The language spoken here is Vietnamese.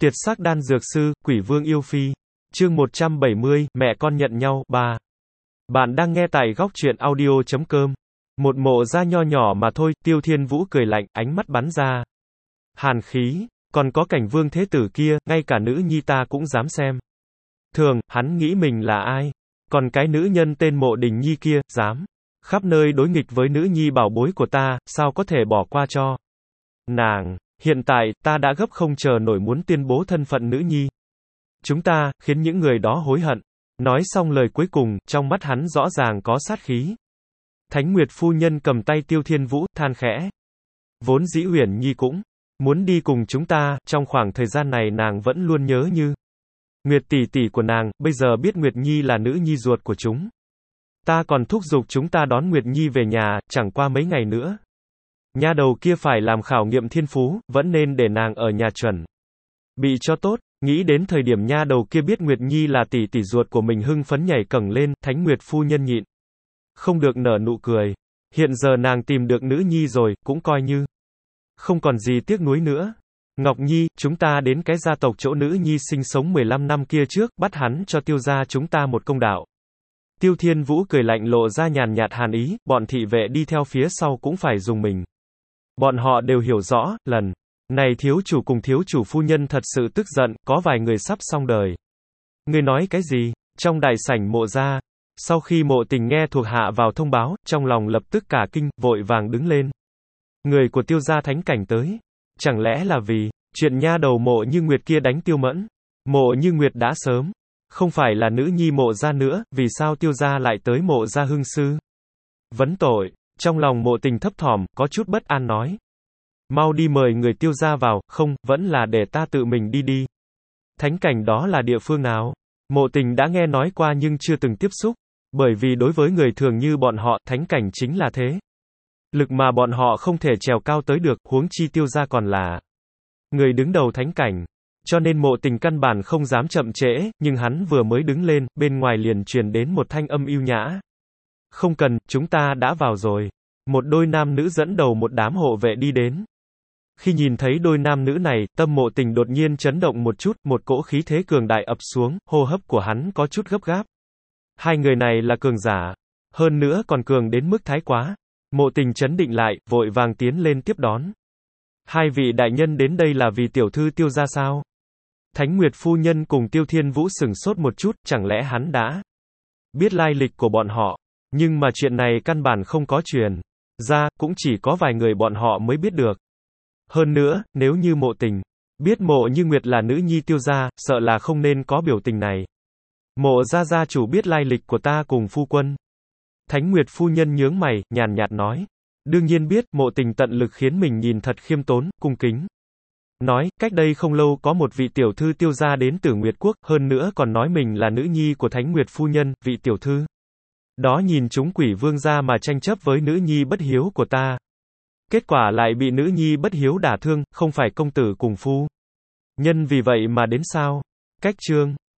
Tiệt sắc đan dược sư, quỷ vương yêu phi. Chương 170, mẹ con nhận nhau, 3. Bạn đang nghe tại góc truyện audio.com. Một mộ gia nho nhỏ mà thôi, Tiêu Thiên Vũ cười lạnh, ánh mắt bắn ra hàn khí, còn có Cảnh Vương thế tử kia, ngay cả nữ nhi ta cũng dám xem. Thường, hắn nghĩ mình là ai? Còn cái nữ nhân tên Mộ Đình Nhi kia, dám khắp nơi đối nghịch với nữ nhi bảo bối của ta, sao có thể bỏ qua cho nàng. Hiện tại, ta đã gấp không chờ nổi muốn tuyên bố thân phận nữ nhi. Chúng ta, khiến những người đó hối hận. Nói xong lời cuối cùng, trong mắt hắn rõ ràng có sát khí. Thánh Nguyệt phu nhân cầm tay Tiêu Thiên Vũ, than khẽ. Vốn dĩ Uyển Nhi cũng muốn đi cùng chúng ta, trong khoảng thời gian này nàng vẫn luôn nhớ như Nguyệt tỷ tỷ của nàng, bây giờ biết Nguyệt Nhi là nữ nhi ruột của chúng ta còn thúc giục chúng ta đón Nguyệt Nhi về nhà, chẳng qua mấy ngày nữa. Nha đầu kia phải làm khảo nghiệm thiên phú, vẫn nên để nàng ở nhà chuẩn bị cho tốt. Nghĩ đến thời điểm nha đầu kia biết Nguyệt Nhi là tỷ tỷ ruột của mình hưng phấn nhảy cẫng lên, Thánh Nguyệt phu nhân nhịn không được nở nụ cười. Hiện giờ nàng tìm được nữ nhi rồi, cũng coi như không còn gì tiếc nuối nữa. Ngọc Nhi, chúng ta đến cái gia tộc chỗ nữ nhi sinh sống 15 năm kia trước, bắt hắn cho Tiêu gia chúng ta một công đạo. Tiêu Thiên Vũ cười lạnh lộ ra nhàn nhạt hàn ý, bọn thị vệ đi theo phía sau cũng phải dùng mình. Bọn họ đều hiểu rõ, lần này thiếu chủ cùng thiếu chủ phu nhân thật sự tức giận, có vài người sắp xong đời. Ngươi nói cái gì? Trong đại sảnh Mộ gia, sau khi Mộ Tình nghe thuộc hạ vào thông báo, trong lòng lập tức cả kinh, vội vàng đứng lên. Người của Tiêu gia thánh cảnh tới. Chẳng lẽ là vì chuyện nha đầu Mộ Như Nguyệt kia đánh Tiêu Mẫn? Mộ Như Nguyệt đã sớm không phải là nữ nhi Mộ gia nữa, vì sao Tiêu gia lại tới Mộ gia hưng sư? Vấn tội. Trong lòng Mộ Tình thấp thỏm, có chút bất an nói. Mau đi mời người Tiêu gia vào, không, vẫn là để ta tự mình đi đi. Thánh cảnh đó là địa phương nào? Mộ Tình đã nghe nói qua nhưng chưa từng tiếp xúc. Bởi vì đối với người thường như bọn họ, thánh cảnh chính là thế lực mà bọn họ không thể trèo cao tới được, huống chi Tiêu gia còn là người đứng đầu thánh cảnh. Cho nên Mộ Tình căn bản không dám chậm trễ, nhưng hắn vừa mới đứng lên, bên ngoài liền truyền đến một thanh âm ưu nhã. Không cần, chúng ta đã vào rồi. Một đôi nam nữ dẫn đầu một đám hộ vệ đi đến. Khi nhìn thấy đôi nam nữ này, tâm Mộ Tình đột nhiên chấn động một chút, một cỗ khí thế cường đại ập xuống, hô hấp của hắn có chút gấp gáp. Hai người này là cường giả, hơn nữa còn cường đến mức thái quá. Mộ Tình trấn định lại, vội vàng tiến lên tiếp đón. Hai vị đại nhân đến đây là vì tiểu thư Tiêu gia sao? Thánh Nguyệt phu nhân cùng Tiêu Thiên Vũ sửng sốt một chút, chẳng lẽ hắn đã biết lai lịch của bọn họ? Nhưng mà chuyện này căn bản không có truyền ra, cũng chỉ có vài người bọn họ mới biết được. Hơn nữa, nếu như Mộ Tình biết Mộ Như Nguyệt là nữ nhi Tiêu gia, sợ là không nên có biểu tình này. Mộ gia gia chủ biết lai lịch của ta cùng phu quân. Thánh Nguyệt phu nhân nhướng mày, nhàn nhạt nói. Đương nhiên biết, Mộ Tình tận lực khiến mình nhìn thật khiêm tốn, cung kính. Nói, cách đây không lâu có một vị tiểu thư Tiêu gia đến từ Nguyệt Quốc, hơn nữa còn nói mình là nữ nhi của Thánh Nguyệt phu nhân, vị tiểu thư đó nhìn chúng Quỷ Vương gia mà tranh chấp với nữ nhi bất hiếu của ta. Kết quả lại bị nữ nhi bất hiếu đả thương, không phải công tử cùng phu nhân vì vậy mà đến sao? Cách chương